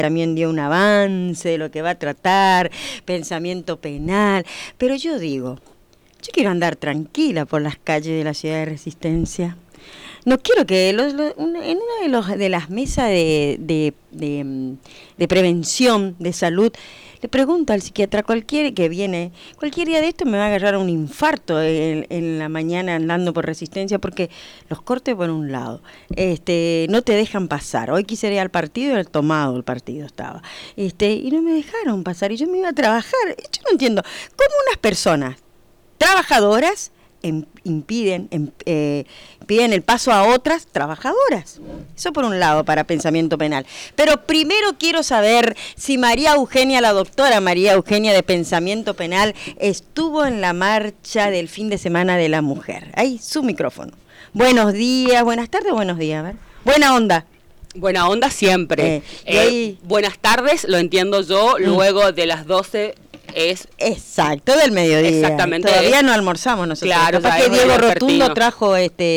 también dio un avance de lo que va a tratar, pensamiento penal, pero yo digo, yo quiero andar tranquila por las calles de la ciudad de Resistencia. No quiero que en una de las mesas de prevención de salud le pregunto al psiquiatra cualquier día de esto me va a agarrar un infarto en la mañana andando por Resistencia, porque los cortes por un lado, no te dejan pasar. Hoy quise ir al partido, el tomado el partido estaba, y no me dejaron pasar y yo me iba a trabajar. Yo no entiendo cómo unas personas trabajadoras impiden el paso a otras trabajadoras. Eso por un lado, para pensamiento penal. Pero primero quiero saber si María Eugenia, la doctora María Eugenia de Pensamiento Penal, estuvo en la marcha del fin de semana de la mujer. Ahí, su micrófono. Buenos días, buenas tardes, buenos días. A ver. Buena onda. Buena onda siempre. Buenas tardes, lo entiendo yo, luego de las 12... es exacto, del mediodía. Exactamente. Todavía no almorzamos nosotros. Claro, capaz que Diego Rotundo trajo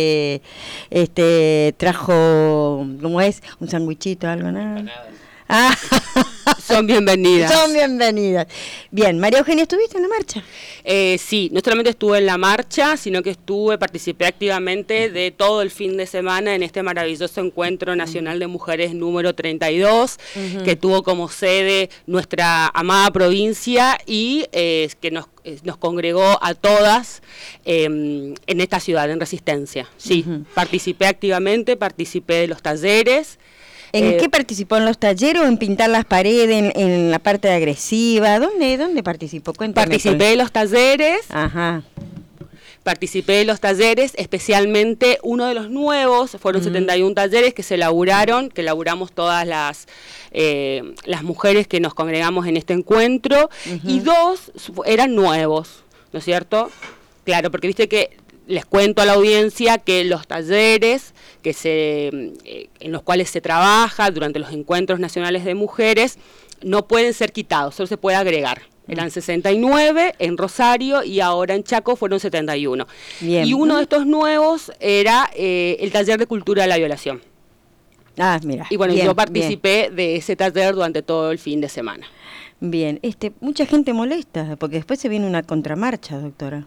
trajo, ¿cómo es? Un sandwichito, algo, ¿no? Ah. Son bienvenidas. Son bienvenidas. Bien, María Eugenia, ¿estuviste en la marcha? Sí, no solamente estuve en la marcha, sino que participé activamente de todo el fin de semana en este maravilloso Encuentro Nacional de Mujeres número 32, que tuvo como sede nuestra amada provincia y que nos congregó a todas en esta ciudad, en Resistencia. Sí, participé activamente, participé de los talleres. ¿En qué participó? ¿En los talleres o en pintar las paredes, en la parte agresiva? ¿Dónde participó? Cuéntame. Participé de los talleres. Ajá. Participé de los talleres, especialmente uno de los nuevos, fueron 71 talleres que elaboramos todas las mujeres que nos congregamos en este encuentro, y 2 eran nuevos, ¿no es cierto? Claro, porque viste que les cuento a la audiencia que los talleres en los cuales se trabaja durante los encuentros nacionales de mujeres no pueden ser quitados, solo se puede agregar. Eran 69 en Rosario y ahora en Chaco fueron 71. Bien. Y uno de estos nuevos era el taller de cultura de la violación. Ah, mira. Y bueno, bien, yo participé de ese taller durante todo el fin de semana. Bien, mucha gente molesta, porque después se viene una contramarcha, doctora.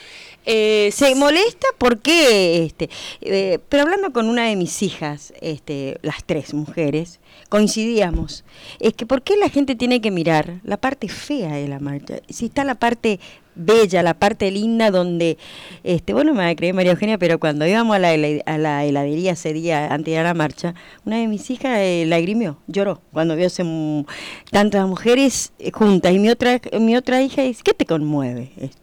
Se molesta porque, pero hablando con una de mis hijas, las 3 mujeres, coincidíamos, es que ¿por qué la gente tiene que mirar la parte fea de la marcha? Si está la parte bella, la parte linda donde, vos no me vas a creer, María Eugenia, pero cuando íbamos a la heladería ese día antes de la marcha, una de mis hijas lagrimió, lloró, cuando vio tantas mujeres juntas, y mi otra hija dice, ¿qué te conmueve esto?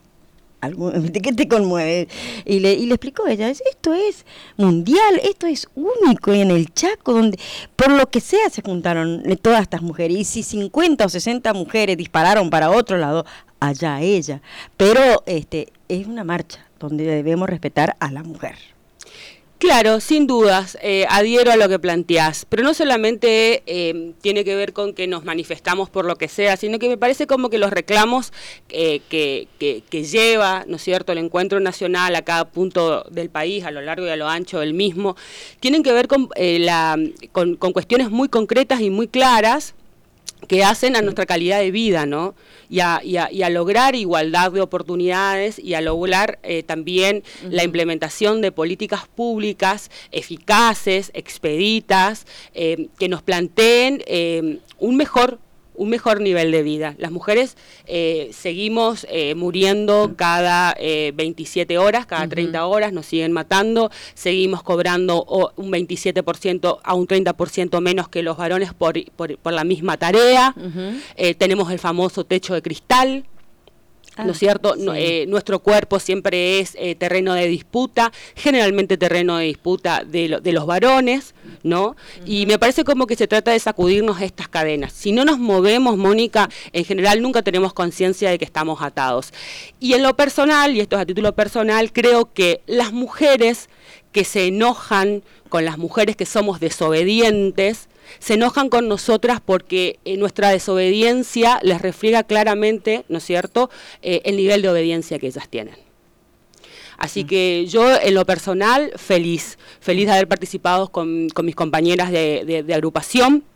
¿Qué te conmueve? Y le explicó ella, esto es mundial, esto es único en el Chaco, donde por lo que sea se juntaron todas estas mujeres, y si 50 o 60 mujeres dispararon para otro lado, allá ella, pero es una marcha donde debemos respetar a la mujer. Claro, sin dudas, adhiero a lo que planteás, pero no solamente tiene que ver con que nos manifestamos por lo que sea, sino que me parece como que los reclamos que lleva, ¿no es cierto?, el encuentro nacional a cada punto del país, a lo largo y a lo ancho del mismo, tienen que ver con cuestiones muy concretas y muy claras que hacen a nuestra calidad de vida, ¿no? Y a lograr igualdad de oportunidades y a lograr también la implementación de políticas públicas eficaces, expeditas, que nos planteen un mejor nivel de vida. Las mujeres seguimos muriendo cada 27 horas, cada 30 horas, nos siguen matando, seguimos cobrando un 27% a un 30% menos que los varones por la misma tarea. Tenemos el famoso techo de cristal. ¿No es cierto? Sí. Nuestro cuerpo siempre es terreno de disputa, generalmente terreno de disputa de los varones, ¿no? Y me parece como que se trata de sacudirnos estas cadenas. Si no nos movemos, Mónica, en general nunca tenemos conciencia de que estamos atados. Y en lo personal, y esto es a título personal, creo que las mujeres que se enojan con las mujeres que somos desobedientes, se enojan con nosotras porque nuestra desobediencia les refleja claramente, ¿no es cierto?, el nivel de obediencia que ellas tienen. Así que yo, en lo personal, feliz de haber participado con mis compañeras de agrupación,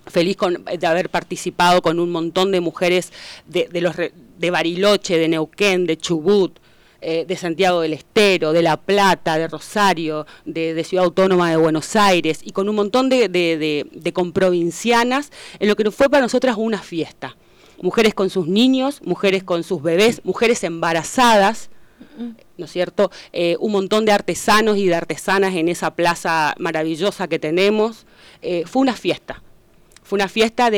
feliz de haber participado con un montón de mujeres de Bariloche, de Neuquén, de Chubut, de Santiago del Estero, de La Plata, de Rosario, de Ciudad Autónoma de Buenos Aires, y con un montón de comprovincianas, en lo que fue para nosotras una fiesta. Mujeres con sus niños, mujeres con sus bebés, mujeres embarazadas, ¿no es cierto? Un montón de artesanos y de artesanas en esa plaza maravillosa que tenemos. Fue una fiesta. Fue una fiesta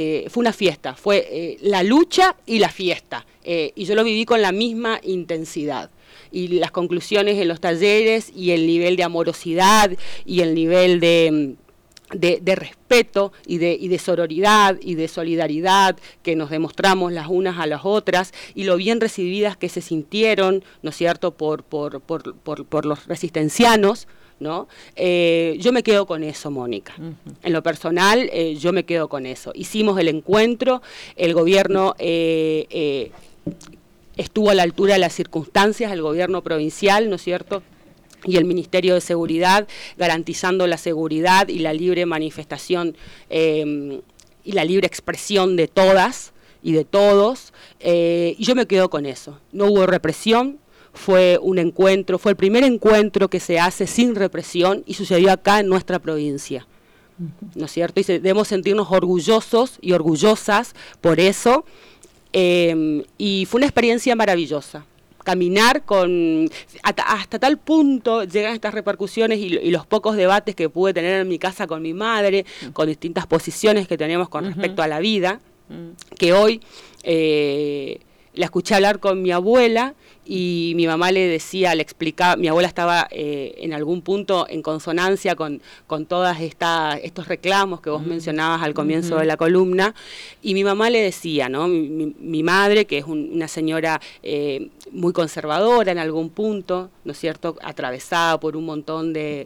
fue la lucha y la fiesta, y yo lo viví con la misma intensidad. Y las conclusiones en los talleres y el nivel de amorosidad y el nivel de respeto y de sororidad y de solidaridad que nos demostramos las unas a las otras, y lo bien recibidas que se sintieron, ¿no es cierto?, por los resistencianos, ¿no? Yo me quedo con eso, Mónica. En lo personal, yo me quedo con eso. Hicimos el encuentro, el gobierno estuvo a la altura de las circunstancias, el gobierno provincial, ¿no es cierto?, y el Ministerio de Seguridad, garantizando la seguridad y la libre manifestación y la libre expresión de todas y de todos, y yo me quedo con eso. No hubo represión. Fue un encuentro, fue el primer encuentro que se hace sin represión, y sucedió acá en nuestra provincia, ¿no es cierto? Y debemos sentirnos orgullosos y orgullosas por eso, y fue una experiencia maravillosa. Caminar hasta tal punto llegan estas repercusiones y los pocos debates que pude tener en mi casa con mi madre, con distintas posiciones que tenemos con respecto a la vida, que hoy la escuché hablar con mi abuela, y mi mamá le decía, le explicaba, mi abuela estaba en algún punto en consonancia con todos estos reclamos que vos mencionabas al comienzo de la columna, y mi mamá le decía, ¿no? Mi madre, que es una señora muy conservadora en algún punto, ¿no es cierto?, atravesada por un montón de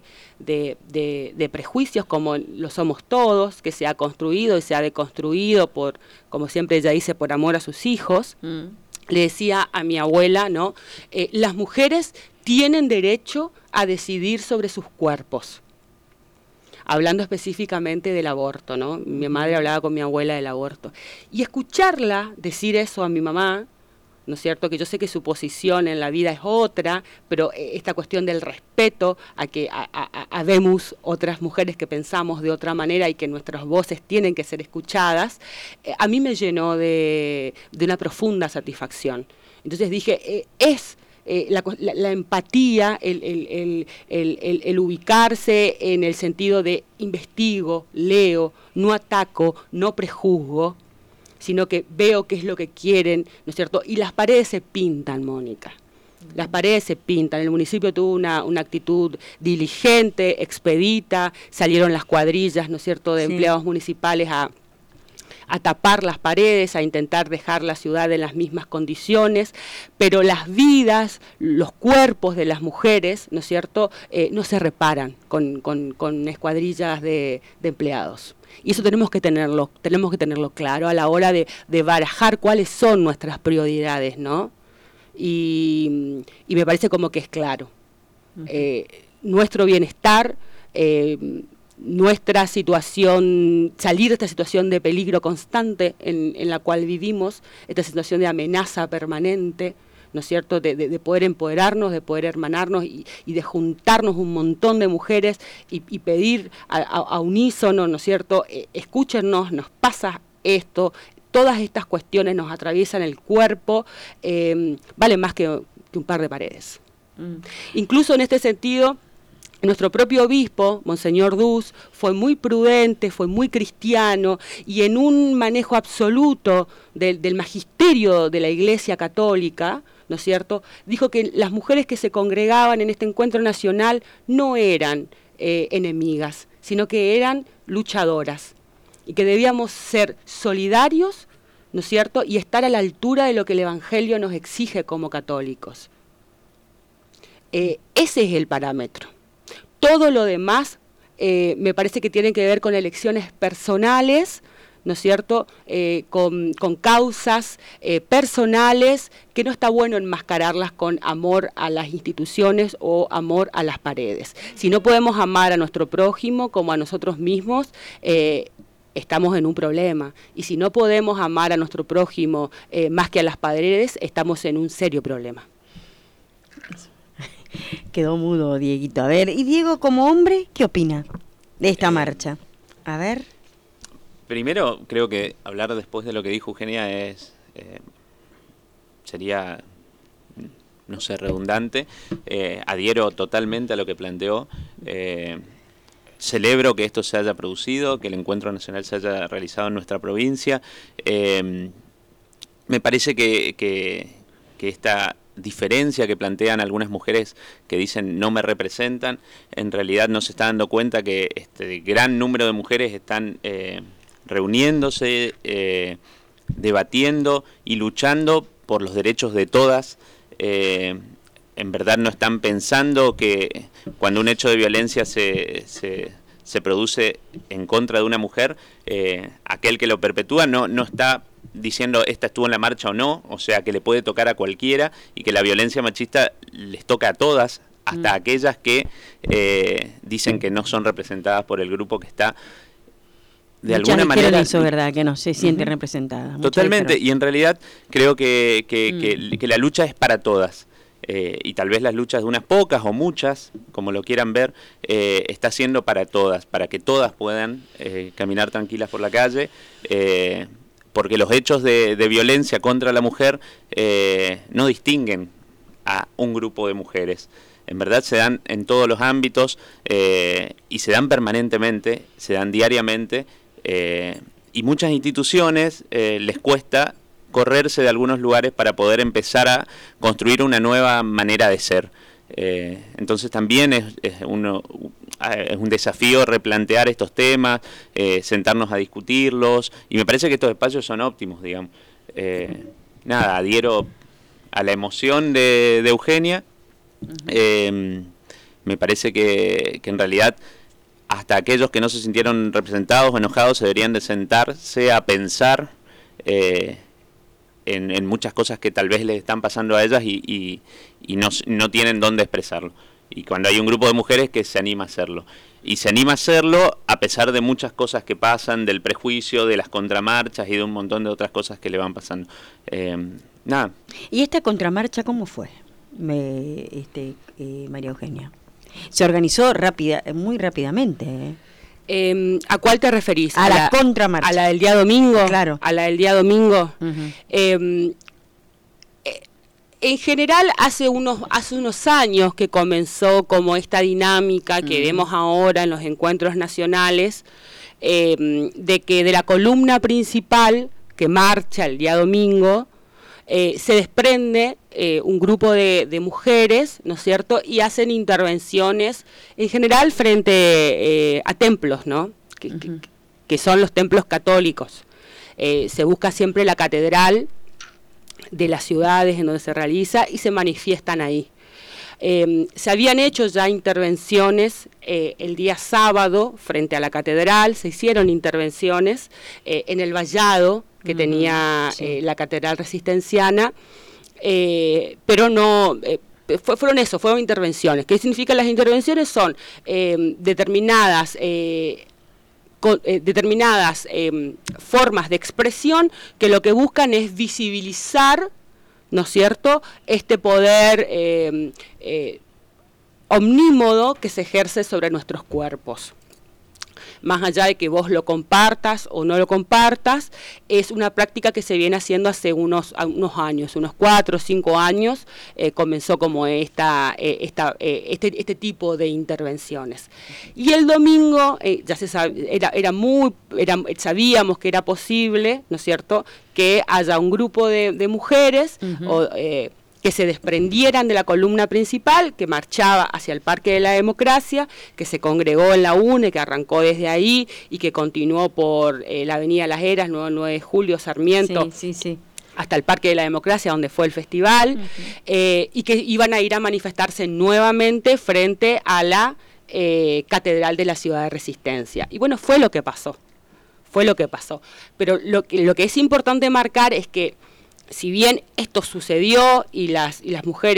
prejuicios, como lo somos todos, que se ha construido y se ha deconstruido como siempre ella dice, por amor a sus hijos. Le decía a mi abuela, ¿no? Las mujeres tienen derecho a decidir sobre sus cuerpos. Hablando específicamente del aborto, ¿no? Mi madre hablaba con mi abuela del aborto. Y escucharla decir eso a mi mamá, ¿no es cierto?, que yo sé que su posición en la vida es otra, pero esta cuestión del respeto a que habemos otras mujeres que pensamos de otra manera y que nuestras voces tienen que ser escuchadas, a mí me llenó de una profunda satisfacción. Entonces dije, la empatía, el ubicarse en el sentido de investigo, leo, no ataco, no prejuzgo, sino que veo qué es lo que quieren, ¿no es cierto? Y las paredes se pintan, Mónica. Las paredes se pintan. El municipio tuvo una actitud diligente, expedita, salieron las cuadrillas, ¿no es cierto?, de empleados municipales a tapar las paredes, a intentar dejar la ciudad en las mismas condiciones, pero las vidas, los cuerpos de las mujeres, ¿no es cierto?, no se reparan con escuadrillas de empleados. Y eso tenemos que tenerlo claro a la hora de barajar cuáles son nuestras prioridades, ¿no? Y me parece como que es claro. Nuestro bienestar, nuestra situación, salir de esta situación de peligro constante en la cual vivimos, esta situación de amenaza permanente, ¿no es cierto?, de poder empoderarnos, de poder hermanarnos y de juntarnos un montón de mujeres y pedir a unísono, ¿no es cierto?, escúchenos, nos pasa esto, todas estas cuestiones nos atraviesan el cuerpo, vale más que un par de paredes. Incluso en este sentido, nuestro propio obispo, Monseñor Dus, fue muy prudente, fue muy cristiano, y en un manejo absoluto del magisterio de la Iglesia Católica, ¿no es cierto?, dijo que las mujeres que se congregaban en este encuentro nacional no eran enemigas, sino que eran luchadoras, y que debíamos ser solidarios, ¿no es cierto?, y estar a la altura de lo que el Evangelio nos exige como católicos. Ese es el parámetro. Todo lo demás me parece que tiene que ver con elecciones personales, ¿no es cierto?, con causas personales, que no está bueno enmascararlas con amor a las instituciones o amor a las paredes. Si no podemos amar a nuestro prójimo como a nosotros mismos, estamos en un problema. Y si no podemos amar a nuestro prójimo más que a las paredes, estamos en un serio problema. Quedó mudo Dieguito. A ver, y Diego, como hombre, ¿qué opina de esta marcha? A ver. Primero, creo que hablar después de lo que dijo Eugenia sería, no sé, redundante. Adhiero totalmente a lo que planteó. Celebro que esto se haya producido, que el encuentro nacional se haya realizado en nuestra provincia. Me parece que esta diferencia que plantean algunas mujeres que dicen no me representan, en realidad no se está dando cuenta que este gran número de mujeres están reuniéndose, debatiendo y luchando por los derechos de todas. En verdad no están pensando que cuando un hecho de violencia se produce en contra de una mujer, aquel que lo perpetúa no está diciendo esta estuvo en la marcha o no, o sea que le puede tocar a cualquiera y que la violencia machista les toca a todas, hasta aquellas que dicen que no son representadas por el grupo que está de muchas alguna manera. Eso, ¿verdad? Que no se siente representada. Totalmente, y en realidad creo que la lucha es para todas. Y tal vez las luchas de unas pocas o muchas, como lo quieran ver, está siendo para todas, para que todas puedan caminar tranquilas por la calle, porque los hechos de violencia contra la mujer no distinguen a un grupo de mujeres. En verdad se dan en todos los ámbitos y se dan permanentemente, se dan diariamente, y muchas instituciones les cuesta correrse de algunos lugares para poder empezar a construir una nueva manera de ser. Entonces también es un desafío replantear estos temas, sentarnos a discutirlos, y me parece que estos espacios son óptimos, digamos. Nada, adhiero a la emoción de Eugenia. Me parece que en realidad hasta aquellos que no se sintieron representados o enojados se deberían de sentarse a pensar en muchas cosas que tal vez les están pasando a ellas y no tienen dónde expresarlo. Y cuando hay un grupo de mujeres que se anima a hacerlo. Y se anima a hacerlo a pesar de muchas cosas que pasan, del prejuicio, de las contramarchas y de un montón de otras cosas que le van pasando. Nada. ¿Y esta contramarcha cómo fue, María Eugenia? Se organizó muy rápidamente, ¿A cuál te referís? A la contramarcha. ¿A la del día domingo? Claro. ¿A la del día domingo? En general, hace unos años que comenzó como esta dinámica que vemos ahora en los encuentros nacionales, de que de la columna principal que marcha el día domingo, se desprende un grupo de mujeres, ¿no es cierto?, y hacen intervenciones en general frente a templos, ¿no?, que son los templos católicos. Se busca siempre la catedral de las ciudades en donde se realiza y se manifiestan ahí. Se habían hecho ya intervenciones el día sábado frente a la catedral, se hicieron intervenciones en el vallado que tenía la catedral resistenciana, pero no... fueron intervenciones. ¿Qué significan las intervenciones? Son determinadas formas de expresión que lo que buscan es visibilizar, ¿no es cierto?, este poder omnímodo que se ejerce sobre nuestros cuerpos. Más allá de que vos lo compartas o no lo compartas, es una práctica que se viene haciendo hace unos años, unos 4 o 5 años, comenzó como este tipo de intervenciones. Y el domingo, ya se sabíamos que era posible, ¿no es cierto?, que haya un grupo de mujeres que se desprendieran de la columna principal, que marchaba hacia el Parque de la Democracia, que se congregó en la UNE, que arrancó desde ahí y que continuó por la Avenida Las Heras, 9 de Julio, Sarmiento, hasta el Parque de la Democracia, donde fue el festival, y que iban a ir a manifestarse nuevamente frente a la Catedral de la Ciudad de Resistencia. Y bueno, fue lo que pasó. Pero lo que es importante marcar es que si bien esto sucedió y las mujeres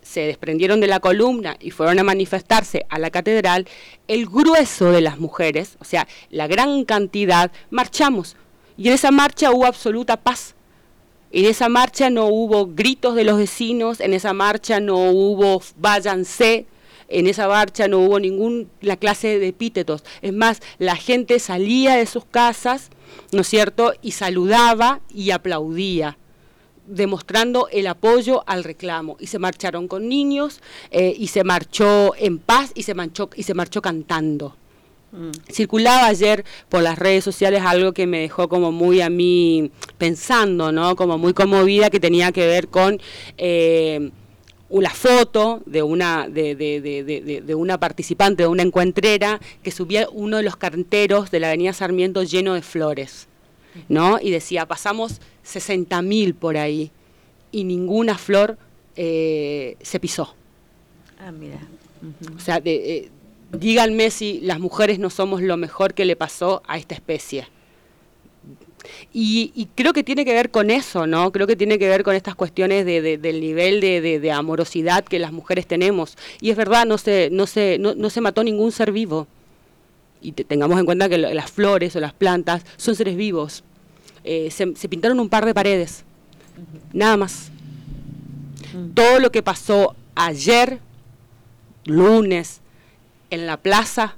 se desprendieron de la columna y fueron a manifestarse a la catedral, el grueso de las mujeres, o sea, la gran cantidad, marchamos. Y en esa marcha hubo absoluta paz. En esa marcha no hubo gritos de los vecinos, en esa marcha no hubo váyanse, en esa marcha no hubo ninguna clase de epítetos. Es más, la gente salía de sus casas, ¿no es cierto?, y saludaba y aplaudía, demostrando el apoyo al reclamo. Y se marcharon con niños, y se marchó en paz, y se marchó cantando. Circulaba ayer por las redes sociales algo que me dejó como muy a mí pensando, ¿no?, como muy conmovida, que tenía que ver con una foto de una participante, de una encuentrera, que subía uno de los canteros de la avenida Sarmiento lleno de flores, ¿no? Y decía, pasamos 60.000 por ahí y ninguna flor se pisó. Ah, mira. O sea, díganme si las mujeres no somos lo mejor que le pasó a esta especie. Y creo que tiene que ver con eso, ¿no? Creo que tiene que ver con estas cuestiones del nivel de amorosidad que las mujeres tenemos. Y es verdad, no se mató ningún ser vivo. Y tengamos en cuenta que las flores o las plantas son seres vivos. Se pintaron un par de paredes, nada más. Todo lo que pasó ayer, lunes, en la plaza,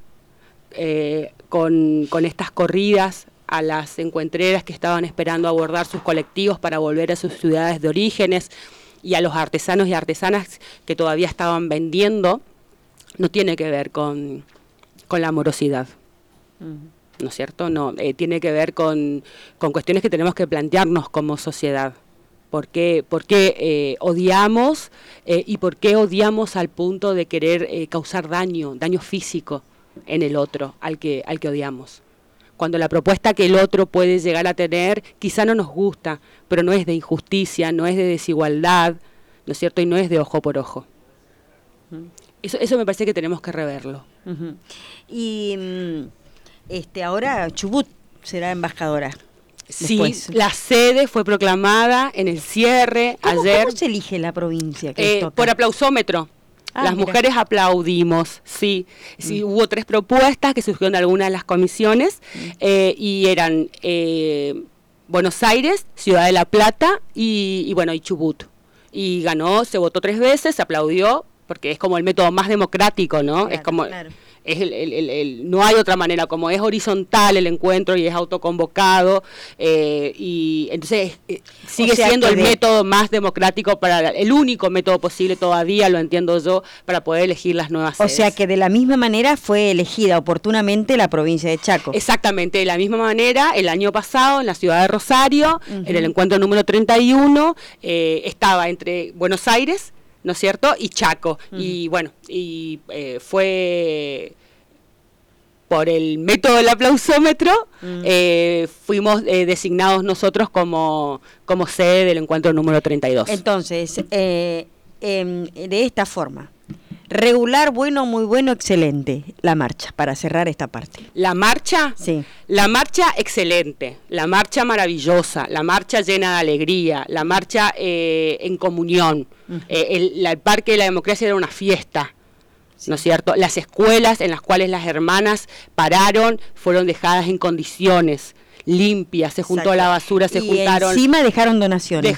con estas corridas a las encuentreras que estaban esperando abordar sus colectivos para volver a sus ciudades de orígenes, y a los artesanos y artesanas que todavía estaban vendiendo, no tiene que ver con la amorosidad, ¿no es cierto? No, tiene que ver con cuestiones que tenemos que plantearnos como sociedad. ¿Por qué odiamos y por qué odiamos al punto de querer causar daño físico en el otro, al que odiamos? Cuando la propuesta que el otro puede llegar a tener quizá no nos gusta, pero no es de injusticia, no es de desigualdad, ¿no es cierto? Y no es de ojo por ojo. Eso me parece que tenemos que reverlo. Y ahora Chubut será embajadora. Sí, Después. La sede fue proclamada en el cierre ayer. ¿Cómo se elige la provincia que les toca? Por aplausómetro. Las mujeres aplaudimos, sí. Hubo 3 propuestas que surgieron de algunas de las comisiones, y eran Buenos Aires, Ciudad de la Plata y Chubut. Y ganó, se votó 3 veces, se aplaudió, porque es como el método más democrático, ¿no? Claro, es como... Claro. No hay otra manera, como es horizontal el encuentro y es autoconvocado, y entonces sigue siendo el método más democrático, el único método posible todavía, lo entiendo yo, para poder elegir las nuevas sedes. O sea que de la misma manera fue elegida oportunamente la provincia de Chaco. Exactamente, de la misma manera, el año pasado en la ciudad de Rosario, en el encuentro número 31, estaba entre Buenos Aires, ¿no es cierto?, y Chaco, y bueno, fue por el método del aplausómetro, fuimos designados nosotros como sede del encuentro número 32. Entonces, de esta forma, regular, bueno, muy bueno, excelente, la marcha, para cerrar esta parte. ¿La marcha? Sí. La marcha excelente, la marcha maravillosa, la marcha llena de alegría, la marcha en comunión. El Parque de la Democracia era una fiesta, ¿no es cierto? Las escuelas en las cuales las hermanas pararon fueron dejadas en condiciones limpias, se juntó la basura, se juntaron... encima dejaron donaciones.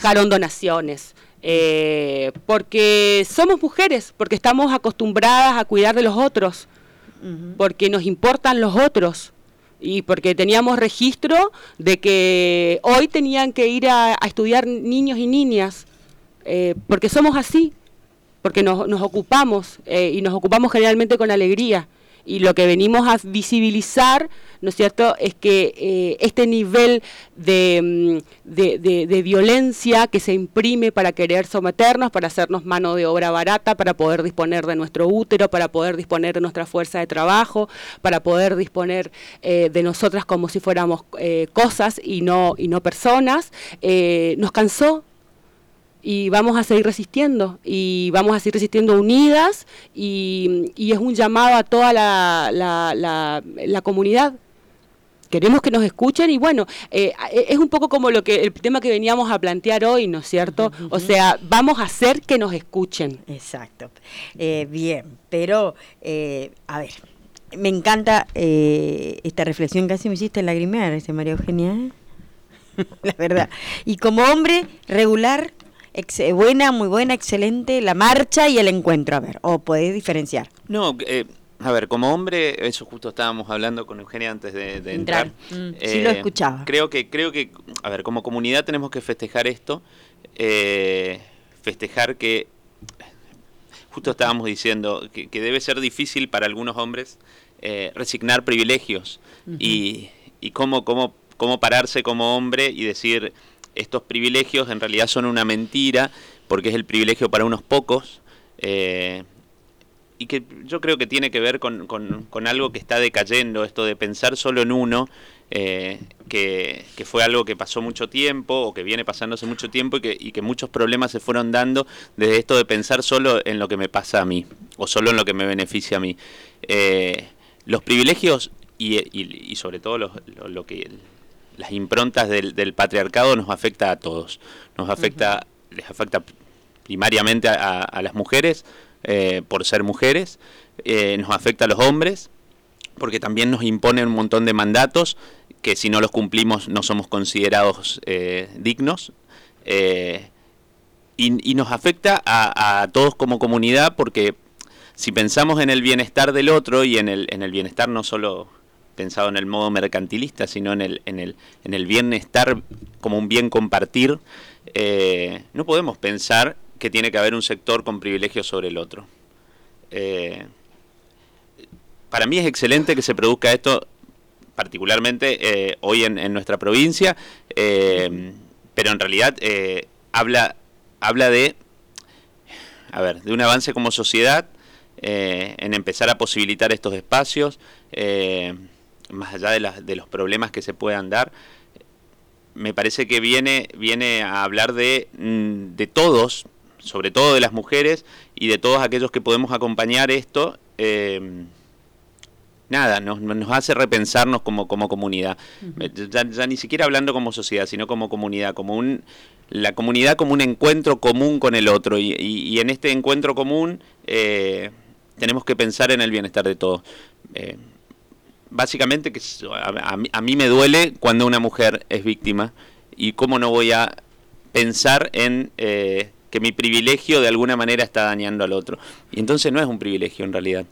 Porque somos mujeres, porque estamos acostumbradas a cuidar de los otros, porque nos importan los otros, y porque teníamos registro de que hoy tenían que ir a estudiar niños y niñas, porque somos así, porque nos ocupamos, y nos ocupamos generalmente con alegría. Y lo que venimos a visibilizar, ¿no es cierto?, es que este nivel de violencia que se imprime para querer someternos, para hacernos mano de obra barata, para poder disponer de nuestro útero, para poder disponer de nuestra fuerza de trabajo, para poder disponer de nosotras como si fuéramos cosas y no personas, nos cansó. Y vamos a seguir resistiendo, unidas, y es un llamado a toda la comunidad, queremos que nos escuchen y bueno, es un poco como el tema que veníamos a plantear hoy, ¿no es cierto? O sea, vamos a hacer que nos escuchen. Exacto. Bien, pero a ver, me encanta esta reflexión, casi me hiciste lagrimear, María Eugenia, la verdad. Y como hombre regular, buena, muy buena, excelente, la marcha y el encuentro, a ver, o podés diferenciar. No, a ver, como hombre, eso justo estábamos hablando con Eugenia antes de entrar. Sí, lo escuchaba. Creo que, a ver, como comunidad tenemos que festejar esto, festejar que, justo estábamos diciendo, que debe ser difícil para algunos hombres resignar privilegios y cómo pararse como hombre y decir, estos privilegios en realidad son una mentira, porque es el privilegio para unos pocos, y que yo creo que tiene que ver con algo que está decayendo, esto de pensar solo en uno, que fue algo que pasó mucho tiempo, o que viene pasando hace mucho tiempo, y que muchos problemas se fueron dando desde esto de pensar solo en lo que me pasa a mí, o solo en lo que me beneficia a mí. Los privilegios, y sobre todo lo que... las improntas del patriarcado nos afecta a todos, les afecta primariamente a las mujeres por ser mujeres, nos afecta a los hombres porque también nos impone un montón de mandatos que si no los cumplimos no somos considerados dignos, y nos afecta a todos como comunidad, porque si pensamos en el bienestar del otro y en el bienestar no solo pensado en el modo mercantilista, sino en el bienestar como un bien compartir, no podemos pensar que tiene que haber un sector con privilegios sobre el otro. Para mí es excelente que se produzca esto, particularmente hoy en nuestra provincia, pero en realidad habla de un avance como sociedad, en empezar a posibilitar estos espacios, más allá de los problemas que se puedan dar. Me parece que viene a hablar de todos, sobre todo de las mujeres y de todos aquellos que podemos acompañar esto. Nos hace repensarnos como comunidad. Ya ni siquiera hablando como sociedad, sino como comunidad, la comunidad como un encuentro común con el otro, y en este encuentro común tenemos que pensar en el bienestar de todos. Básicamente, que a mí me duele cuando una mujer es víctima, y cómo no voy a pensar en que mi privilegio de alguna manera está dañando al otro. Y entonces no es un privilegio en realidad.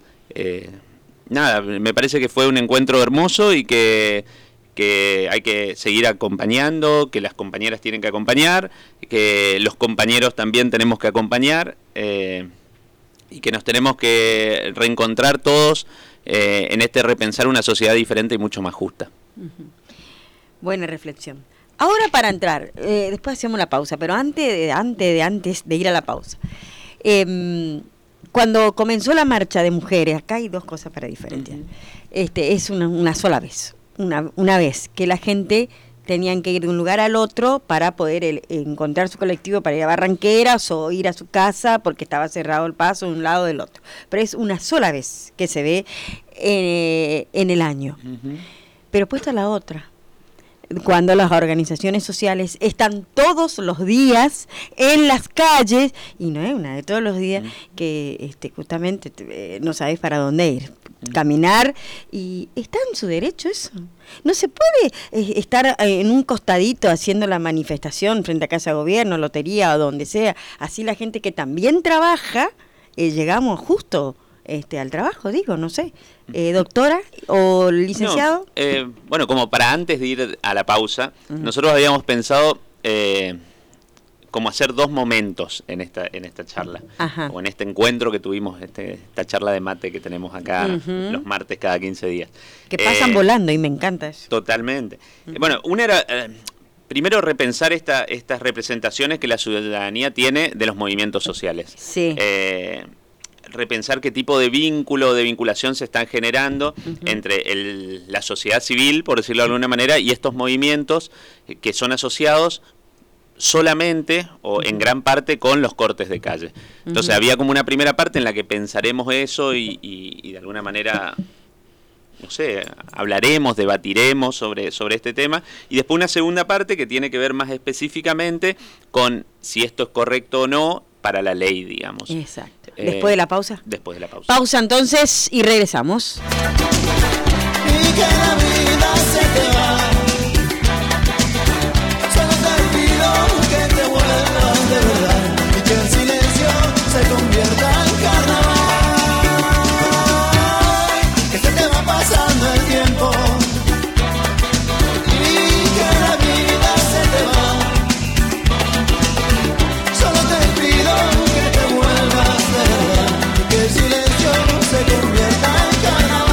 Me parece que fue un encuentro hermoso y que hay que seguir acompañando, que las compañeras tienen que acompañar, que los compañeros también tenemos que acompañar, y que nos tenemos que reencontrar todos en este repensar una sociedad diferente y mucho más justa. Buena reflexión. Ahora para entrar, después hacemos la pausa, pero antes de ir a la pausa, cuando comenzó la marcha de mujeres, acá hay dos cosas para diferenciar. Es una sola vez, una vez que la gente tenían que ir de un lugar al otro para poder encontrar su colectivo para ir a Barranqueras o ir a su casa porque estaba cerrado el paso de un lado o del otro. Pero es una sola vez que se ve en el año. Pero puesta la otra, cuando las organizaciones sociales están todos los días en las calles, y no es una de todos los días, que justamente no sabes para dónde ir, caminar, y está en su derecho eso. No se puede estar en un costadito haciendo la manifestación frente a Casa de Gobierno, lotería o donde sea, así la gente que también trabaja, llegamos justo al trabajo, no sé, doctora o licenciado. No, bueno, como para antes de ir a la pausa, nosotros habíamos pensado como hacer dos momentos en esta charla, o en este encuentro que tuvimos, esta charla de mate que tenemos acá los martes cada 15 días. Que pasan volando, y me encanta eso. Totalmente. Bueno, una era... primero, repensar estas representaciones que la ciudadanía tiene de los movimientos sociales. Sí. Repensar qué tipo de vínculo, de vinculación se están generando entre la sociedad civil, por decirlo de alguna manera, y estos movimientos que son asociados solamente o en gran parte con los cortes de calle. Entonces había como una primera parte en la que pensaremos eso y de alguna manera no sé, hablaremos, debatiremos sobre este tema, y después una segunda parte que tiene que ver más específicamente con si esto es correcto o no para la ley, digamos. Exacto. ¿Después de la pausa? Después de la pausa. Pausa entonces y regresamos. Y que la vida se te va. Solo te pido que te vuelvas de verdad y que el silencio se convierta en carnaval. Que se te va pasando el tiempo y que la vida se te va. Solo te pido que te vuelvas de verdad y que el silencio se convierta en carnaval.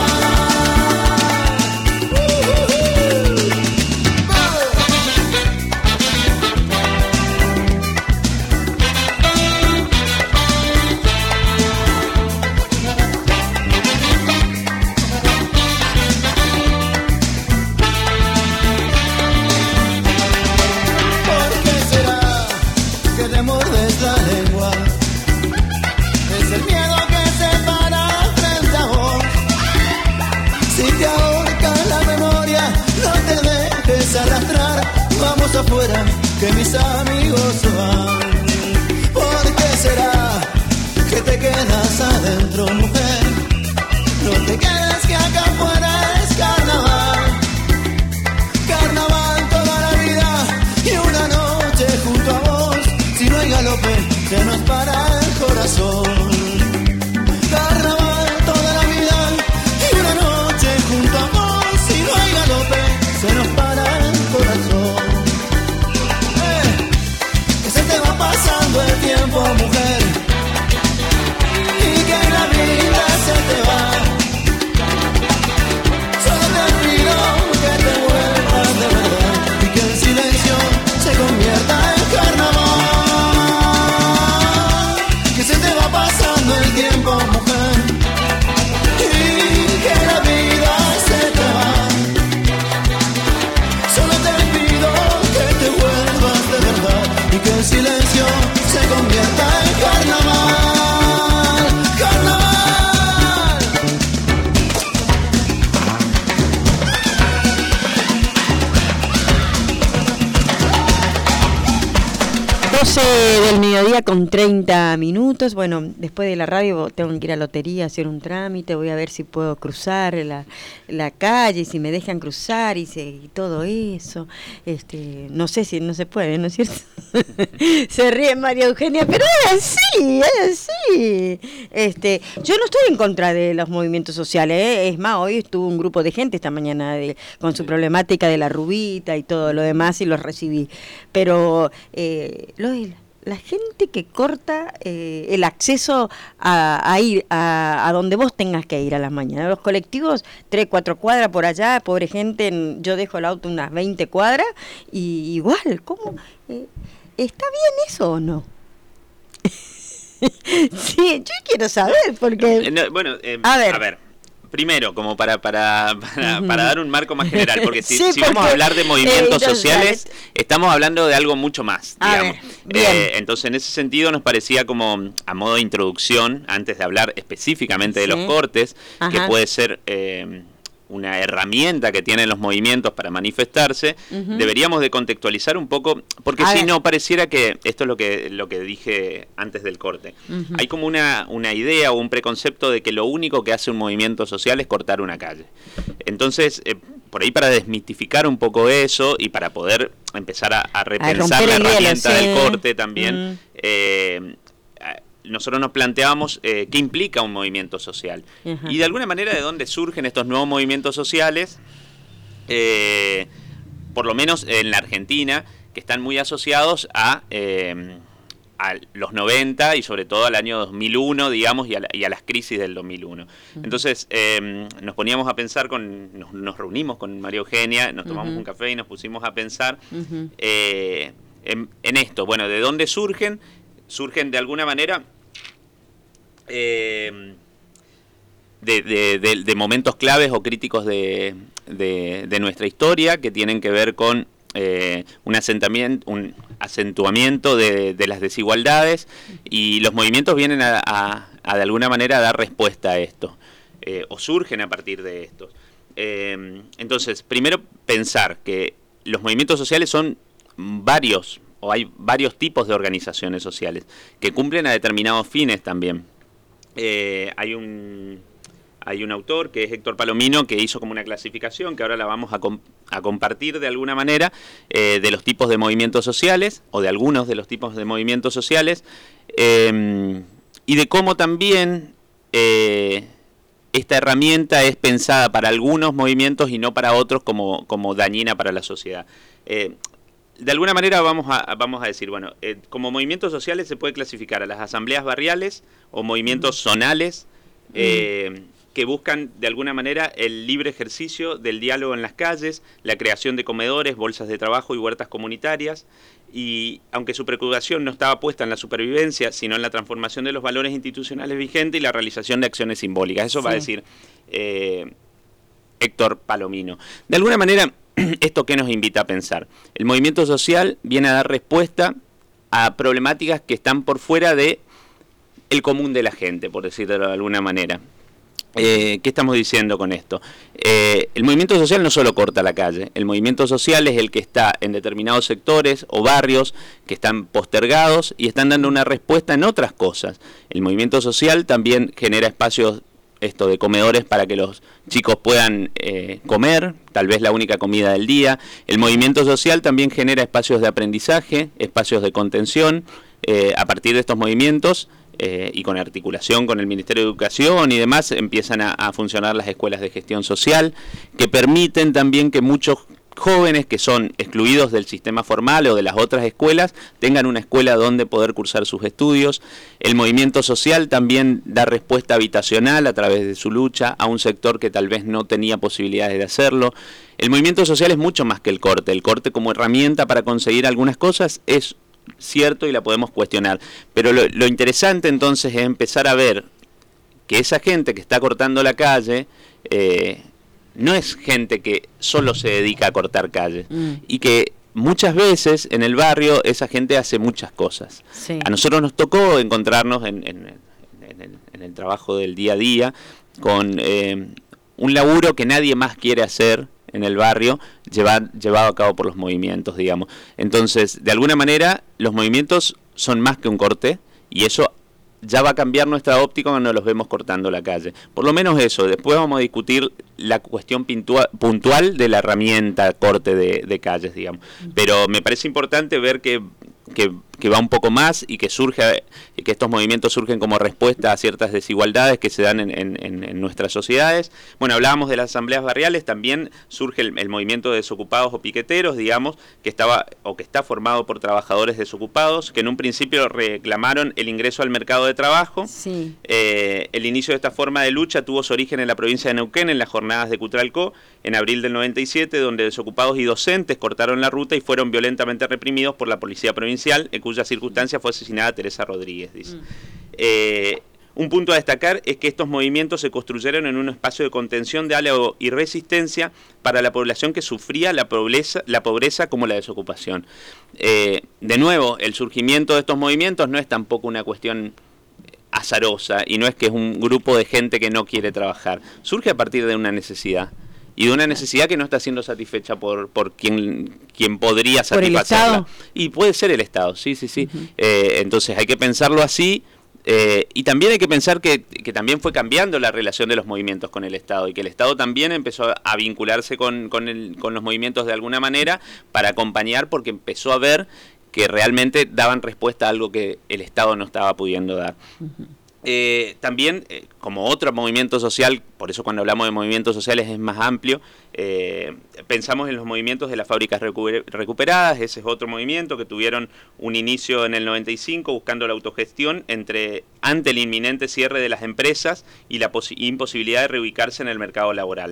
Afuera, que mis amigos van. ¿Por qué será que te quedas adentro, mujer? No te quedes, que acá afuera es carnaval. Carnaval toda la vida y una noche junto a vos. Si no hay galope, se nos para el corazón. Carnaval toda la vida y una noche junto a vos. Si no hay galope, se nos para el corazón. Pasando el tiempo, mujer, y que la vida se te va. Solo te pido que te vuelvas de verdad y que el silencio se convierta en carnaval. Que se te va pasando el tiempo, mujer, y que la vida se te va. Solo te pido que te vuelvas de verdad y que el silencio se convierta en carnaval, carnaval. 12 del mediodía con 30 minutos. Bueno, después de la radio tengo que ir a lotería a hacer un trámite. Voy a ver si puedo cruzar la calle, si me dejan cruzar y todo eso. No sé si no se puede, ¿no es cierto? Se ríe María Eugenia, pero es así, es así. Yo no estoy en contra de los movimientos sociales, ¿eh? Es más, hoy estuvo un grupo de gente esta mañana con su problemática de la rubita y todo lo demás y los recibí. Pero la gente que corta el acceso a ir a donde vos tengas que ir a las mañanas. Los colectivos, 3, 4 cuadras por allá, pobre gente, yo dejo el auto unas 20 cuadras y igual, ¿cómo? ¿Está bien eso o no? Sí, yo quiero saber, porque... A ver. Primero, como para dar un marco más general, porque si vamos a hablar de movimientos sociales, estamos hablando de algo mucho más, digamos. Entonces, en ese sentido, nos parecía como, a modo de introducción, antes de hablar específicamente de los cortes, que puede ser una herramienta que tienen los movimientos para manifestarse, deberíamos de contextualizar un poco, porque si no, pareciera que, esto es lo que dije antes del corte, hay como una idea o un preconcepto de que lo único que hace un movimiento social es cortar una calle. Entonces, por ahí para desmitificar un poco eso y para poder empezar a repensar la herramienta del corte también, nosotros nos planteábamos qué implica un movimiento social. Y de alguna manera de dónde surgen estos nuevos movimientos sociales, por lo menos en la Argentina, que están muy asociados a los 90 y sobre todo al año 2001, digamos, y a las crisis del 2001. Entonces nos poníamos a pensar, nos reunimos con María Eugenia, nos tomamos un café y nos pusimos a pensar en esto. Bueno, ¿de dónde surgen? Surgen de alguna manera de momentos claves o críticos de nuestra historia, que tienen que ver con un acentuamiento de las desigualdades, y los movimientos vienen a de alguna manera a dar respuesta a esto, o surgen a partir de esto. Entonces, primero pensar que los movimientos sociales son varios, o hay varios tipos de organizaciones sociales que cumplen a determinados fines también. Hay un autor que es Héctor Palomino que hizo como una clasificación que ahora la vamos a compartir de alguna manera de los tipos de movimientos sociales o de algunos de los tipos de movimientos sociales y de cómo también esta herramienta es pensada para algunos movimientos y no para otros como dañina para la sociedad. De alguna manera vamos a decir, bueno, como movimientos sociales se puede clasificar a las asambleas barriales o movimientos zonales que buscan de alguna manera el libre ejercicio del diálogo en las calles, la creación de comedores, bolsas de trabajo y huertas comunitarias, y aunque su preocupación no estaba puesta en la supervivencia, sino en la transformación de los valores institucionales vigentes y la realización de acciones simbólicas. Eso va a decir Héctor Palomino. De alguna manera, ¿esto qué nos invita a pensar? El movimiento social viene a dar respuesta a problemáticas que están por fuera de el común de la gente, por decirlo de alguna manera. ¿Qué estamos diciendo con esto? El movimiento social no solo corta la calle, el movimiento social es el que está en determinados sectores o barrios que están postergados y están dando una respuesta en otras cosas. El movimiento social también genera espacios de comedores para que los chicos puedan comer, tal vez la única comida del día. El movimiento social también genera espacios de aprendizaje, espacios de contención, a partir de estos movimientos. Y con articulación con el Ministerio de Educación y demás empiezan a funcionar las escuelas de gestión social que permiten también que muchos jóvenes que son excluidos del sistema formal o de las otras escuelas tengan una escuela donde poder cursar sus estudios. El movimiento social también da respuesta habitacional a través de su lucha a un sector que tal vez no tenía posibilidades de hacerlo. El movimiento social es mucho más que el corte como herramienta para conseguir algunas cosas es cierto y la podemos cuestionar, pero lo interesante entonces es empezar a ver que esa gente que está cortando la calle no es gente que solo se dedica a cortar calle y que muchas veces en el barrio esa gente hace muchas cosas. Sí. A nosotros nos tocó encontrarnos en el trabajo del día a día con un laburo que nadie más quiere hacer en el barrio, llevado a cabo por los movimientos, digamos. Entonces, de alguna manera, los movimientos son más que un corte, y eso ya va a cambiar nuestra óptica cuando los vemos cortando la calle. Por lo menos eso. Después vamos a discutir la cuestión puntual de la herramienta corte de calles, digamos. Pero me parece importante ver que va un poco más y que estos movimientos surgen como respuesta a ciertas desigualdades que se dan en nuestras sociedades. Bueno, hablábamos de las asambleas barriales, también surge el movimiento de desocupados o piqueteros, digamos, que está formado por trabajadores desocupados, que en un principio reclamaron el ingreso al mercado de trabajo. Sí. El inicio de esta forma de lucha tuvo su origen en la provincia de Neuquén, en las jornadas de Cutralcó, en abril del 97, donde desocupados y docentes cortaron la ruta y fueron violentamente reprimidos por la policía provincial, en cuya circunstancia fue asesinada Teresa Rodríguez, dice. Un punto a destacar es que estos movimientos se construyeron en un espacio de contención, diálogo y resistencia para la población que sufría la pobreza como la desocupación. De nuevo, el surgimiento de estos movimientos no es tampoco una cuestión azarosa y no es que es un grupo de gente que no quiere trabajar. Surge a partir de una necesidad. Y de una necesidad que no está siendo satisfecha por quien podría satisfacerla. ¿Por el Estado? Y puede ser el Estado, sí. Uh-huh. Entonces hay que pensarlo así, y también hay que pensar que también fue cambiando la relación de los movimientos con el Estado, y que el Estado también empezó a vincularse con los movimientos de alguna manera para acompañar, porque empezó a ver que realmente daban respuesta a algo que el Estado no estaba pudiendo dar. Uh-huh. También, como otro movimiento social, por eso cuando hablamos de movimientos sociales es más amplio, pensamos en los movimientos de las fábricas recuperadas. Ese es otro movimiento que tuvieron un inicio en el 95 buscando la autogestión ante el inminente cierre de las empresas y la imposibilidad de reubicarse en el mercado laboral.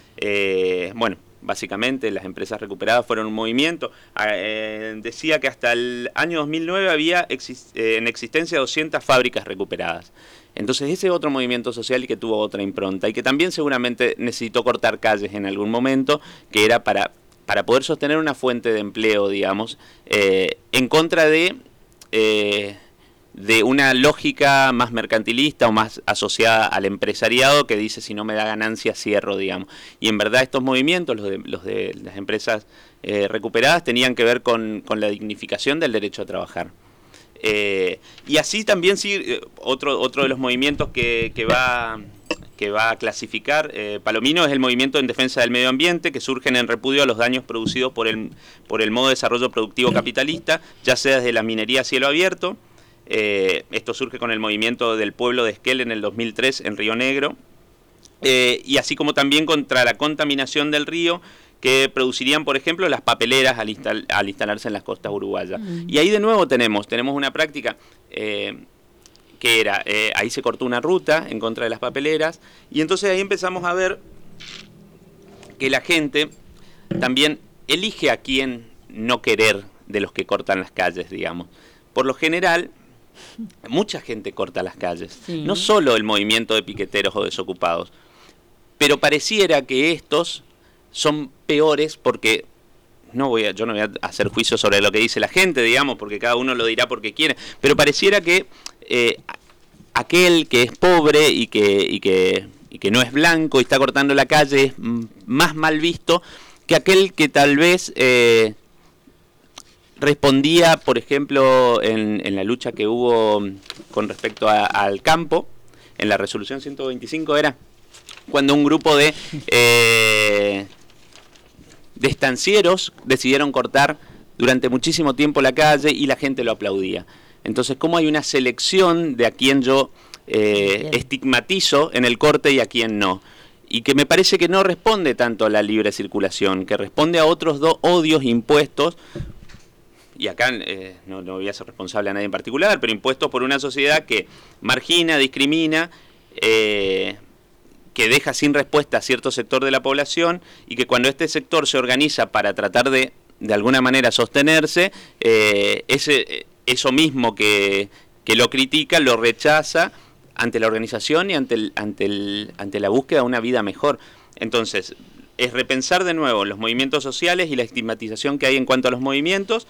Básicamente las empresas recuperadas fueron un movimiento. Decía que hasta el año 2009 había en existencia 200 fábricas recuperadas. Entonces ese es otro movimiento social que tuvo otra impronta y que también seguramente necesitó cortar calles en algún momento, que era para poder sostener una fuente de empleo, digamos, en contra de de una lógica más mercantilista o más asociada al empresariado que dice si no me da ganancia cierro, digamos. Y en verdad estos movimientos, los de las empresas recuperadas, tenían que ver con la dignificación del derecho a trabajar. Y así también sí, otro de los movimientos que va a clasificar Palomino es el movimiento en defensa del medio ambiente, que surgen en repudio a los daños producidos por el modo de desarrollo productivo capitalista, ya sea desde la minería a cielo abierto. Esto surge con el movimiento del pueblo de Esquel en el 2003 en Río Negro, y así como también contra la contaminación del río que producirían, por ejemplo, las papeleras al instalarse en las costas uruguayas. Y ahí de nuevo tenemos una práctica que era, ahí se cortó una ruta en contra de las papeleras, y entonces ahí empezamos a ver que la gente también elige a quién no querer de los que cortan las calles, digamos. Por lo general, mucha gente corta las calles, no solo el movimiento de piqueteros o desocupados, pero pareciera que estos son peores porque yo no voy a hacer juicio sobre lo que dice la gente, digamos, porque cada uno lo dirá porque quiere, pero pareciera que aquel que es pobre y que no es blanco y está cortando la calle es más mal visto que aquel que tal vez respondía, por ejemplo, en la lucha que hubo con respecto al campo, en la resolución 125 era cuando un grupo de estancieros decidieron cortar durante muchísimo tiempo la calle y la gente lo aplaudía. Entonces, ¿cómo hay una selección de a quién yo estigmatizo en el corte y a quién no? Y que me parece que no responde tanto a la libre circulación, que responde a otros dos odios impuestos, y acá no voy a ser responsable a nadie en particular, pero impuestos por una sociedad que margina, discrimina, que deja sin respuesta a cierto sector de la población, y que cuando este sector se organiza para tratar de alguna manera sostenerse, eso mismo que lo critica, lo rechaza ante la organización y ante la búsqueda de una vida mejor. Entonces, es repensar de nuevo los movimientos sociales y la estigmatización que hay en cuanto a los movimientos,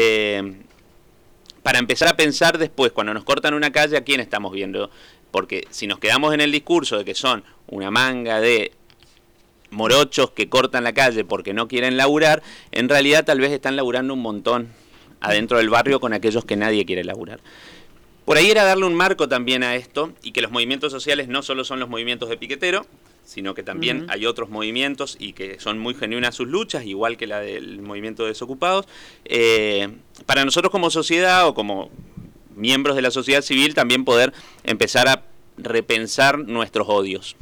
para empezar a pensar después, cuando nos cortan una calle, a quién estamos viendo. Porque si nos quedamos en el discurso de que son una manga de morochos que cortan la calle porque no quieren laburar, en realidad tal vez están laburando un montón adentro del barrio con aquellos que nadie quiere laburar. Por ahí era darle un marco también a esto, y que los movimientos sociales no solo son los movimientos de piquetero, sino que también hay otros movimientos y que son muy genuinas sus luchas, igual que la del movimiento de desocupados. Para nosotros como sociedad o como miembros de la sociedad civil también poder empezar a repensar nuestros odios.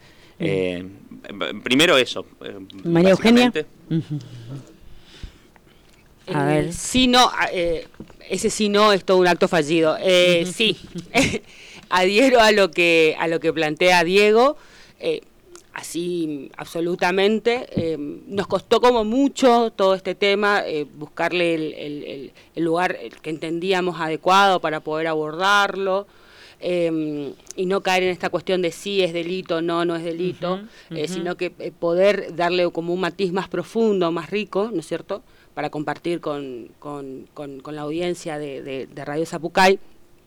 Primero eso. María Eugenia. A ver. Sí, no, ese sí no es todo un acto fallido. Sí, adhiero a lo que plantea Diego, así absolutamente. Nos costó como mucho todo este tema, buscarle el lugar que entendíamos adecuado para poder abordarlo. Y no caer en esta cuestión de si es delito, no es delito, sino que poder darle como un matiz más profundo, más rico, ¿no es cierto?, para compartir con la audiencia de Radio Zapucay.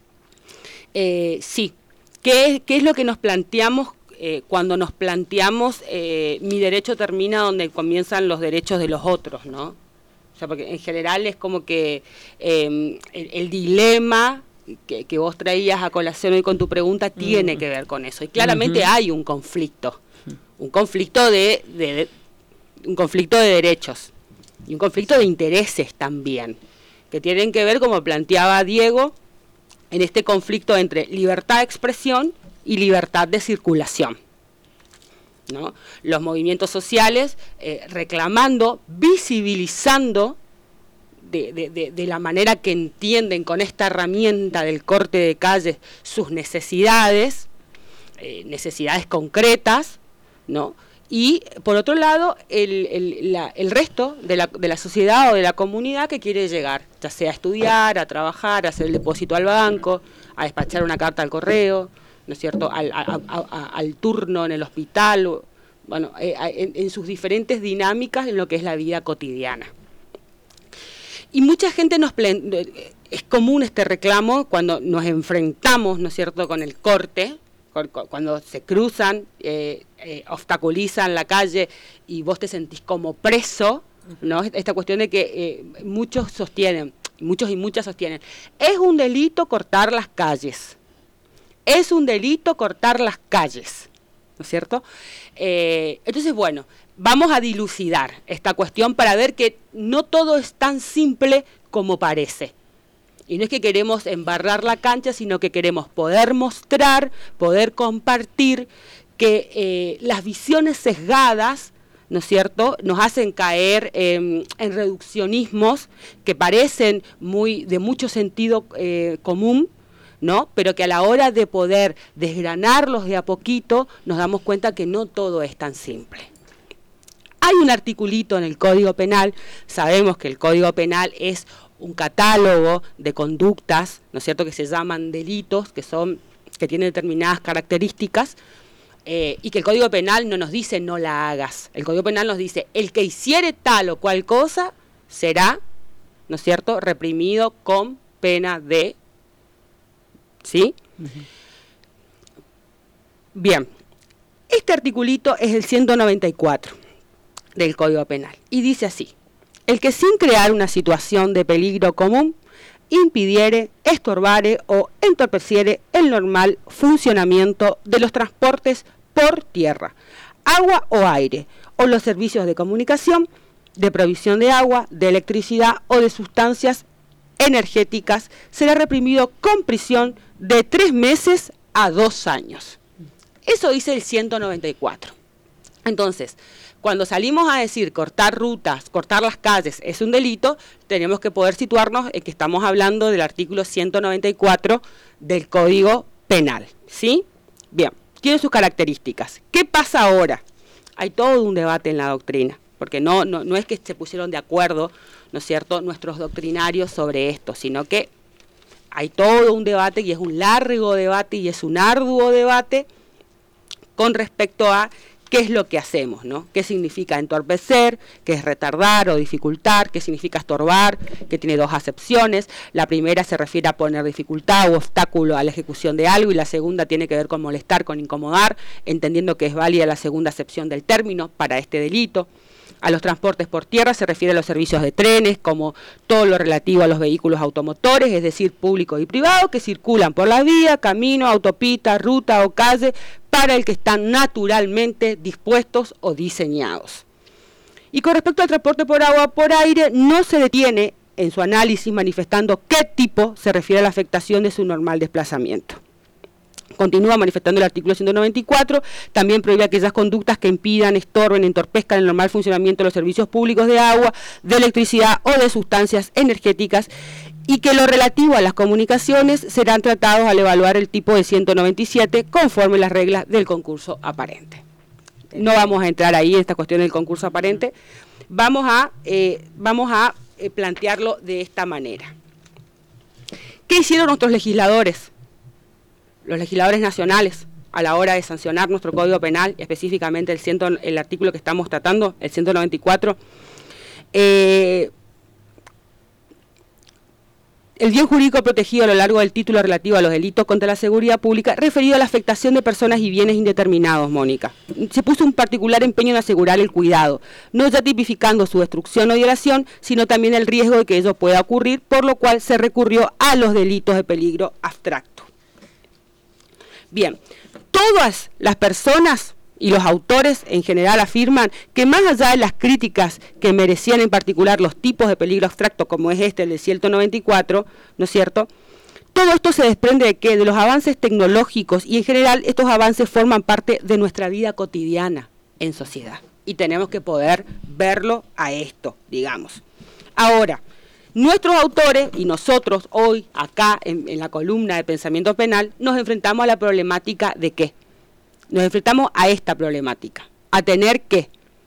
Sí, ¿qué es lo que nos planteamos cuando nos planteamos mi derecho termina donde comienzan los derechos de los otros, ¿no? O sea, porque en general es como que el dilema que vos traías a colación hoy con tu pregunta tiene que ver con eso, y claramente hay un conflicto de derechos y un conflicto de intereses también, que tienen que ver, como planteaba Diego, en este conflicto entre libertad de expresión y libertad de circulación, ¿no? Los movimientos sociales reclamando, visibilizando de la manera que entienden con esta herramienta del corte de calles sus necesidades, necesidades concretas, ¿no? Y por otro lado, el resto de la sociedad o de la comunidad que quiere llegar, ya sea a estudiar, a trabajar, a hacer el depósito al banco, a despachar una carta al correo, ¿no es cierto?, al turno en el hospital, bueno, en sus diferentes dinámicas en lo que es la vida cotidiana. Y mucha gente es común este reclamo cuando nos enfrentamos, ¿no es cierto?, con el corte, cuando se cruzan, obstaculizan la calle y vos te sentís como preso, ¿no? Esta cuestión de que muchos sostienen, muchos y muchas sostienen, es un delito cortar las calles, es un delito cortar las calles, ¿no es cierto? Entonces, bueno, vamos a dilucidar esta cuestión para ver que no todo es tan simple como parece. Y no es que queremos embarrar la cancha, sino que queremos poder mostrar, poder compartir que las visiones sesgadas, ¿no es cierto?, nos hacen caer en reduccionismos que parecen de mucho sentido común, ¿no?, pero que a la hora de poder desgranarlos de a poquito, nos damos cuenta que no todo es tan simple. Hay un articulito en el Código Penal, sabemos que el Código Penal es un catálogo de conductas, ¿no es cierto?, que se llaman delitos, que tienen determinadas características, y que el Código Penal no nos dice no la hagas. El Código Penal nos dice, el que hiciere tal o cual cosa será, ¿no es cierto?, reprimido con pena de... ¿Sí? Bien, este articulito es el 194 del Código Penal, y dice así: el que sin crear una situación de peligro común impidiere, estorbare o entorpeciere el normal funcionamiento de los transportes por tierra, agua o aire, o los servicios de comunicación, de provisión de agua, de electricidad o de sustancias energéticas, será reprimido con prisión de 3 meses a 2 años. Eso dice el 194. Entonces, cuando salimos a decir cortar rutas, cortar las calles es un delito, tenemos que poder situarnos en que estamos hablando del artículo 194 del Código Penal, ¿sí? Bien, tiene sus características. ¿Qué pasa ahora? Hay todo un debate en la doctrina, porque no es que se pusieron de acuerdo, ¿no es cierto?, nuestros doctrinarios sobre esto, sino que hay todo un debate, y es un largo debate, y es un arduo debate con respecto a qué es lo que hacemos, ¿no? ¿Qué significa entorpecer? ¿Qué es retardar o dificultar? ¿Qué significa estorbar? Que tiene 2 acepciones. La primera se refiere a poner dificultad o obstáculo a la ejecución de algo, y la segunda tiene que ver con molestar, con incomodar, entendiendo que es válida la segunda acepción del término para este delito. A los transportes por tierra se refiere a los servicios de trenes, como todo lo relativo a los vehículos automotores, es decir, públicos y privados, que circulan por la vía, camino, autopista, ruta o calle, para el que están naturalmente dispuestos o diseñados. Y con respecto al transporte por agua o por aire, no se detiene en su análisis manifestando qué tipo se refiere a la afectación de su normal desplazamiento. Continúa manifestando el artículo 194, también prohíbe aquellas conductas que impidan, estorben, entorpezcan el normal funcionamiento de los servicios públicos de agua, de electricidad o de sustancias energéticas, y que lo relativo a las comunicaciones serán tratados al evaluar el tipo de 197 conforme las reglas del concurso aparente. No vamos a entrar ahí en esta cuestión del concurso aparente, vamos a plantearlo de esta manera. ¿Qué hicieron nuestros legisladores? Los legisladores nacionales, a la hora de sancionar nuestro Código Penal, específicamente el artículo que estamos tratando, el 194, el bien jurídico protegido a lo largo del título relativo a los delitos contra la seguridad pública, referido a la afectación de personas y bienes indeterminados, Mónica. Se puso un particular empeño en asegurar el cuidado, no ya tipificando su destrucción o violación, sino también el riesgo de que ello pueda ocurrir, por lo cual se recurrió a los delitos de peligro abstracto. Bien, todas las personas y los autores en general afirman que más allá de las críticas que merecían en particular los tipos de peligro abstracto, como es el del 194, ¿no es cierto?, todo esto se desprende de que de los avances tecnológicos, y en general estos avances forman parte de nuestra vida cotidiana en sociedad, y tenemos que poder verlo a esto, digamos. Ahora, nuestros autores y nosotros hoy, acá en la columna de Pensamiento Penal, nos enfrentamos a la problemática de ¿qué? Nos enfrentamos a esta problemática, a tener que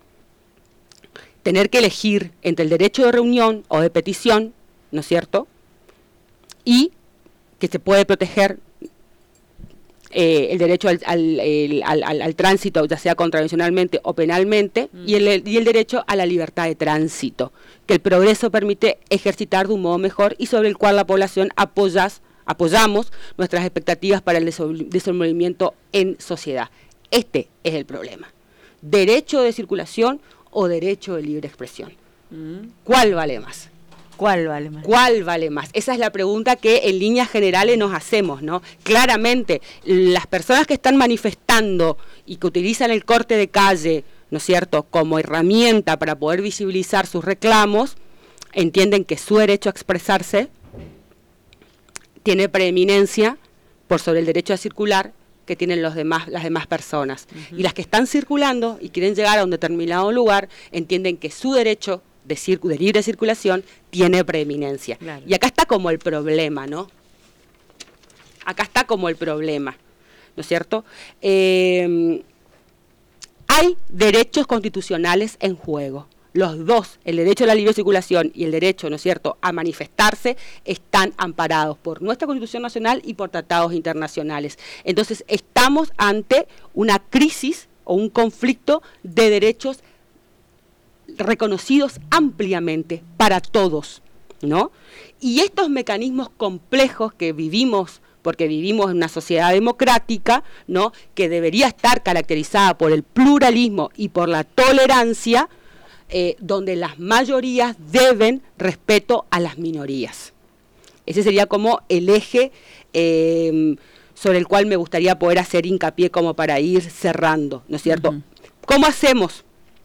elegir entre el derecho de reunión o de petición, ¿no es cierto?, y que se puede proteger el derecho al tránsito, ya sea contravencionalmente o penalmente, y el derecho a la libertad de tránsito, que el progreso permite ejercitar de un modo mejor y sobre el cual la población apoyamos nuestras expectativas para el desenvolvimiento en sociedad. Este es el problema. Derecho de circulación o derecho de libre expresión. ¿Cuál vale más? ¿Cuál vale más? ¿Cuál vale más? Esa es la pregunta que en líneas generales nos hacemos, ¿no? Claramente, las personas que están manifestando y que utilizan el corte de calle, ¿no es cierto?, como herramienta para poder visibilizar sus reclamos, entienden que su derecho a expresarse tiene preeminencia por sobre el derecho a circular que tienen las demás personas. Y las que están circulando y quieren llegar a un determinado lugar, entienden que su derecho de libre circulación tiene preeminencia. Claro. Y acá está como el problema, ¿no? Acá está como el problema, ¿no es cierto? Hay derechos constitucionales en juego. Los dos, el derecho a la libre circulación y el derecho, ¿no es cierto?, a manifestarse, están amparados por nuestra Constitución Nacional y por tratados internacionales. Entonces, estamos ante una crisis o un conflicto de derechos reconocidos ampliamente para todos, ¿no? Y estos mecanismos complejos que vivimos, porque vivimos en una sociedad democrática, ¿no?, que debería estar caracterizada por el pluralismo y por la tolerancia, donde las mayorías deben respeto a las minorías. Ese sería como el eje sobre el cual me gustaría poder hacer hincapié como para ir cerrando, ¿no es cierto? ¿Cómo hacemos?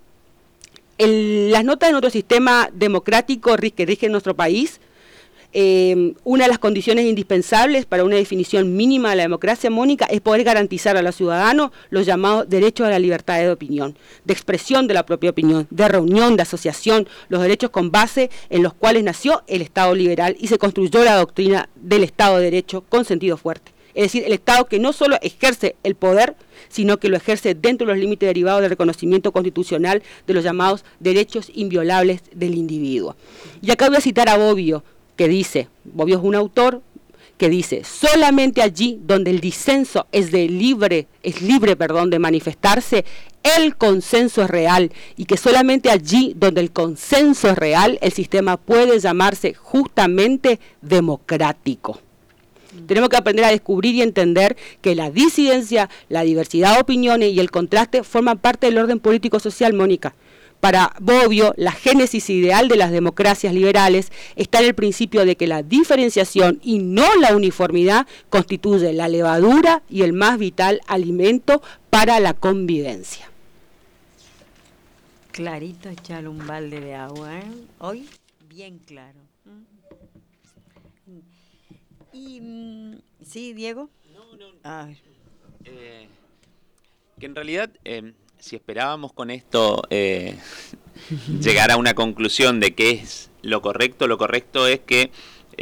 Las notas de nuestro sistema democrático que rige en nuestro país, una de las condiciones indispensables para una definición mínima de la democracia, Mónica, es poder garantizar a los ciudadanos los llamados derechos a la libertad de opinión, de expresión de la propia opinión, de reunión, de asociación, los derechos con base en los cuales nació el Estado liberal y se construyó la doctrina del Estado de Derecho con sentido fuerte. Es decir, el Estado que no solo ejerce el poder, sino que lo ejerce dentro de los límites derivados del reconocimiento constitucional de los llamados derechos inviolables del individuo. Y acá voy a citar a Bobbio, que dice, Bobbio es un autor que dice, solamente allí donde el disenso es libre de manifestarse, el consenso es real, y que solamente allí donde el consenso es real, el sistema puede llamarse justamente democrático. Tenemos que aprender a descubrir y entender que la disidencia, la diversidad de opiniones y el contraste forman parte del orden político-social, Mónica. Para Bobbio, la génesis ideal de las democracias liberales está en el principio de que la diferenciación y no la uniformidad constituye la levadura y el más vital alimento para la convivencia. Clarito, echarle un balde de agua, ¿eh? Hoy, bien claro. Y, ¿sí, Diego? No. Que en realidad, si esperábamos con esto llegar a una conclusión de qué es lo correcto es que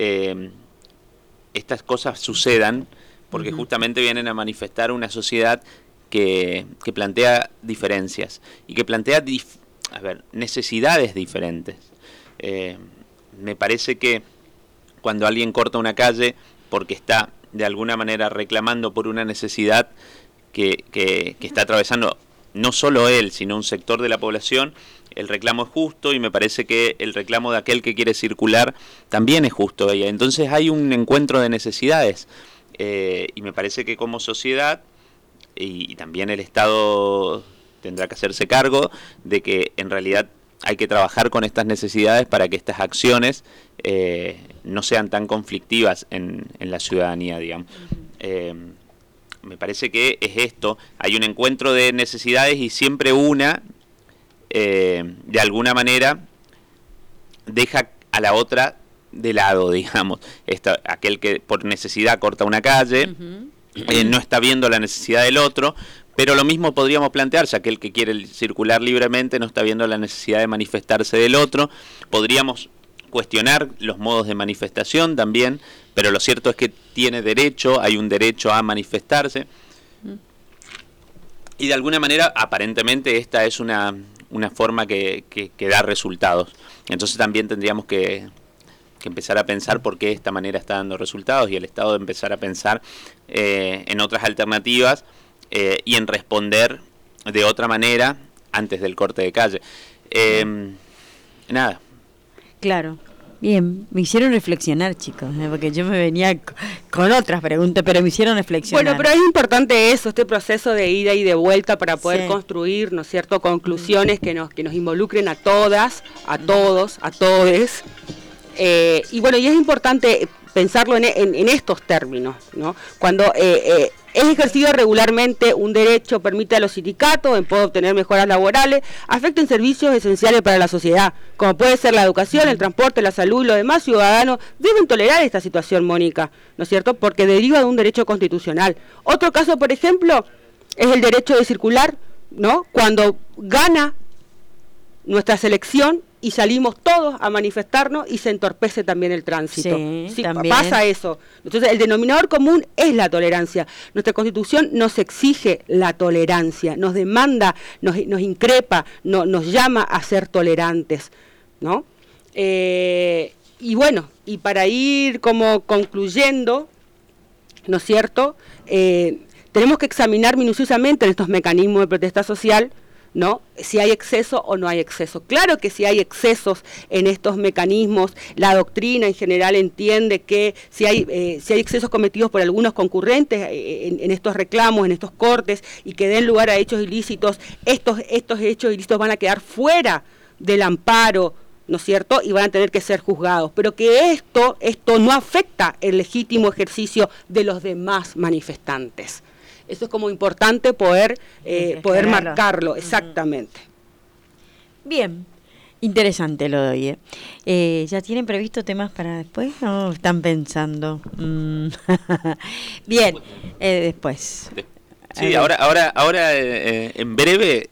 estas cosas sucedan, porque justamente vienen a manifestar una sociedad que plantea diferencias y que plantea necesidades diferentes. Me parece que cuando alguien corta una calle porque está de alguna manera reclamando por una necesidad que está atravesando no solo él, sino un sector de la población, el reclamo es justo, y me parece que el reclamo de aquel que quiere circular también es justo. Y entonces hay un encuentro de necesidades, y me parece que como sociedad, y también el Estado tendrá que hacerse cargo de que en realidad hay que trabajar con estas necesidades para que estas acciones no sean tan conflictivas en la ciudadanía, digamos. Me parece que es esto, hay un encuentro de necesidades y siempre una, de alguna manera, deja a la otra de lado, digamos. Aquel que por necesidad corta una calle, no está viendo la necesidad del otro, pero lo mismo podríamos plantearse, aquel que quiere circular libremente no está viendo la necesidad de manifestarse del otro. Podríamos cuestionar los modos de manifestación también, pero lo cierto es que tiene derecho, hay un derecho a manifestarse. Y de alguna manera, aparentemente, esta es una forma que da resultados. Entonces también tendríamos que empezar a pensar por qué de esta manera está dando resultados y el Estado de empezar a pensar en otras alternativas y en responder de otra manera antes del corte de calle. Nada. Claro. Bien, me hicieron reflexionar, chicos, porque yo me venía con otras preguntas, pero me hicieron reflexionar. Bueno, pero es importante eso, este proceso de ida y de vuelta para poder construir, ¿no es cierto?, conclusiones que nos involucren a todas, a todos, a todes. Y bueno, y es importante pensarlo en estos términos, ¿no? Cuando es ejercido regularmente un derecho, permite a los sindicatos en poder obtener mejoras laborales, afecta en servicios esenciales para la sociedad, como puede ser la educación, el transporte, la salud, y los demás ciudadanos deben tolerar esta situación, Mónica, ¿no es cierto?, porque deriva de un derecho constitucional. Otro caso, por ejemplo, es el derecho de circular, ¿no?, cuando gana nuestra selección y salimos todos a manifestarnos y se entorpece también el tránsito. Sí, también pasa eso. Entonces, el denominador común es la tolerancia. Nuestra Constitución nos exige la tolerancia, nos demanda, nos increpa, nos llama a ser tolerantes, ¿no? Y bueno, y para ir como concluyendo, ¿no es cierto?, tenemos que examinar minuciosamente en estos mecanismos de protesta social, ¿no?, si hay exceso o no hay exceso. Claro que si hay excesos en estos mecanismos, la doctrina en general entiende que si hay excesos cometidos por algunos concurrentes en estos reclamos, en estos cortes, y que den lugar a hechos ilícitos, estos hechos ilícitos van a quedar fuera del amparo, ¿no es cierto?, y van a tener que ser juzgados, pero que esto no afecta el legítimo ejercicio de los demás manifestantes. Eso es como importante poder marcarlo, exactamente. Bien, interesante lo de hoy. ¿Ya tienen previsto temas para después o están pensando? Bien, después. Sí, ahora en breve